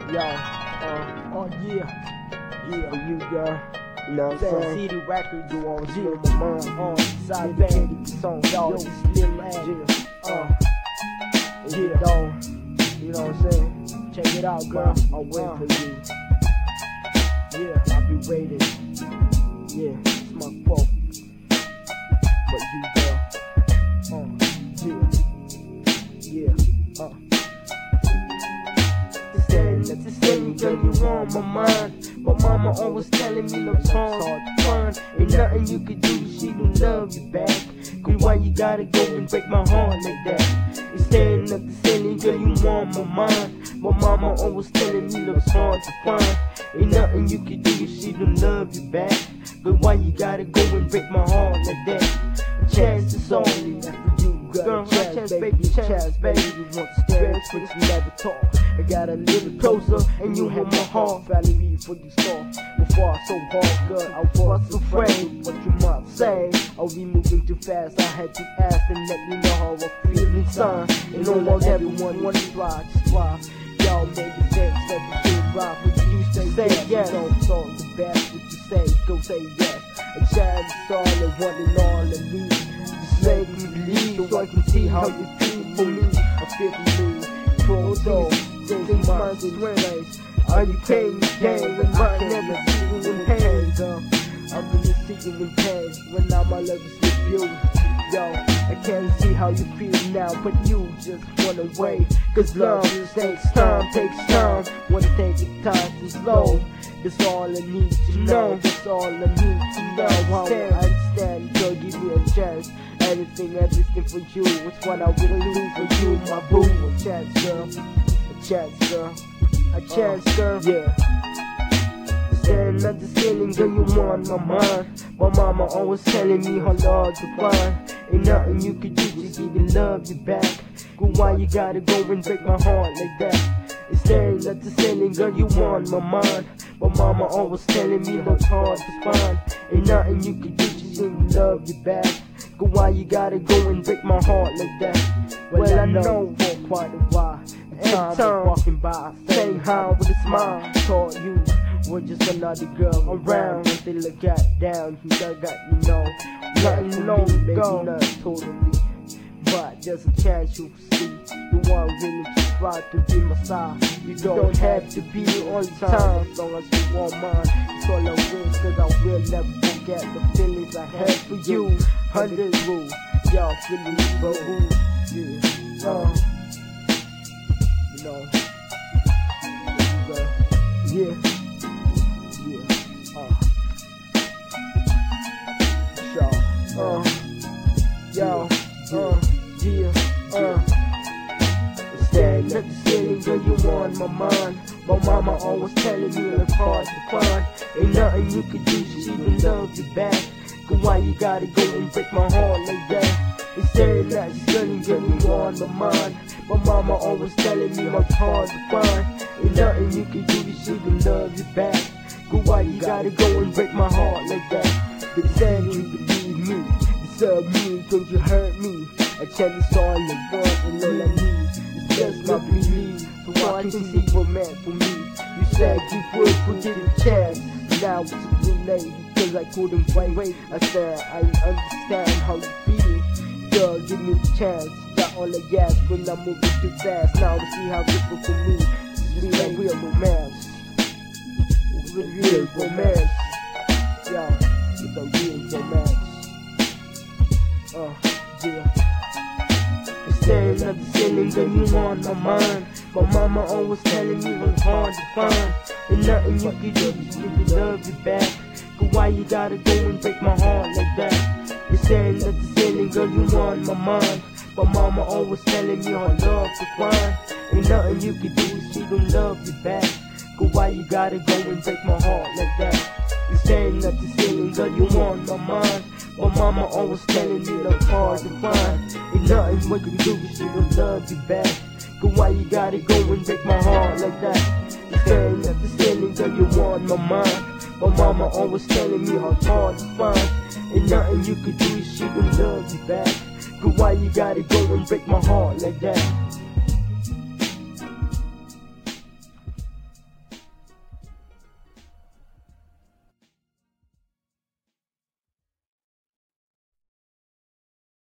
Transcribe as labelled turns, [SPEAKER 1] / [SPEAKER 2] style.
[SPEAKER 1] Yo, oh yeah, for you, girl. You know what I'm saying? City records, you on G, my mom, side band, song, y'all, this little ass, yeah, dog. You know what I'm saying? Check it out, girl. I'll wait for you. Yeah, I'll be waiting. Yeah, it's my fault. But you, girl. That's the same girl you on my mind. My mama always telling me love's hard to find. Ain't nothing you could do, she don't love you back. Cause why you gotta go and break my heart like that? You staring at the ceiling, girl, you on my mind. My mama always telling me love's hard to find. Ain't nothing you could do if she don't love you back. But why you gotta go and break my heart like that? Chance is only for you, girl. Chance, baby, chance, baby. You want to stress, but you never talk. I got a little closer, and you have my heart. Valley me for you saw. Before I so hard, girl, I was afraid what you might say. Are we moving too fast? I had to ask and let me know how I feel inside. And almost everyone wanna try, just try. Y'all make it sense, let the kid ride. But you say yes, don't talk the best. What you say, go say yes. A child is all and one and all and me. Just let me believe so I can see how you feel for me. I feel for me. For those days, months, and ways. Are you paying the game when I never see you in pain, girl? I'm really seeking in pain when now my love is with you. Yo, I can't see how you feel now, but you just wanna wait. Cause love takes time. Wanna take it time too slow. That's all I need to know. That's all I need to know. How I understand, girl, give me a chance. Everything for you. It's what I will do for you, my boo. A chance, girl. A chance, girl. A chance, girl. Yeah. Staring at the ceiling, girl, you on my mind. My mama always telling me how hard to find. Ain't nothing you could do, just even love you back. But why you gotta go and break my heart like that? Staring at the ceiling, girl, you on my mind. My mama always telling me love's hard to find. Ain't nothing you could do, just even love you back. But why you gotta go and break my heart like that? Well, I know for quite a while. Time walking by, saying hi with a smile. Thought you were just another girl around until I got down. You got me know nothing long ago, not totally, but just a chance you see. You want really to try to be my side. You don't have to be all the time, as long as you want mine. It's all I wish, cause I will never forget the feelings I had for you. 100 rules, y'all feeling me, but who? Yeah, you know, yeah, staring at the ceiling, girl, you on my mind. My mama always telling me it's hard to find. Ain't nothing you could do, she don't love you back. Cause why you gotta go and break my heart like that? It's staring at the ceiling, girl, you on my mind. My mama always telling me it's hard to find. Ain't nothing you can do, she don't love you back. Cause why you gotta go and break my heart like that? But said you believe me, deserve me, don't you hurt me. I tell you all the world and all I need. It's just my belief, so I can see what meant for me. You said you would forget a chance, now it's too late, cause I couldn't wait. I said I understand how you feel. Girl, give me the chance, got all I ask when I'm moving too fast. Now to see how different for me, it's a real romance. It's a real romance. Yeah, it's a real romance. Yeah. Staring at the ceiling, girl, you on my mind. My mama always telling me it's hard to find. Ain't nothing you can do, just really love you back. Cause why you gotta go and break my heart like that? You're staring at the ceiling, girl, you on my mind. My mama always telling me how love to find. Ain't nothing you can do, she don't love you back. Cause why you gotta go and break my heart like that? You're staring at the ceiling, girl, you on my mind. My mama always telling me love's hard to find. Ain't nothing what you do, she don't love you back. Cause why you gotta go and break my heart like that? You're staring at the ceiling, girl, you on my mind. My mama always telling me how hard to find. Ain't nothing you could do, she don't love you back. Cause why you gotta go and break my heart like that?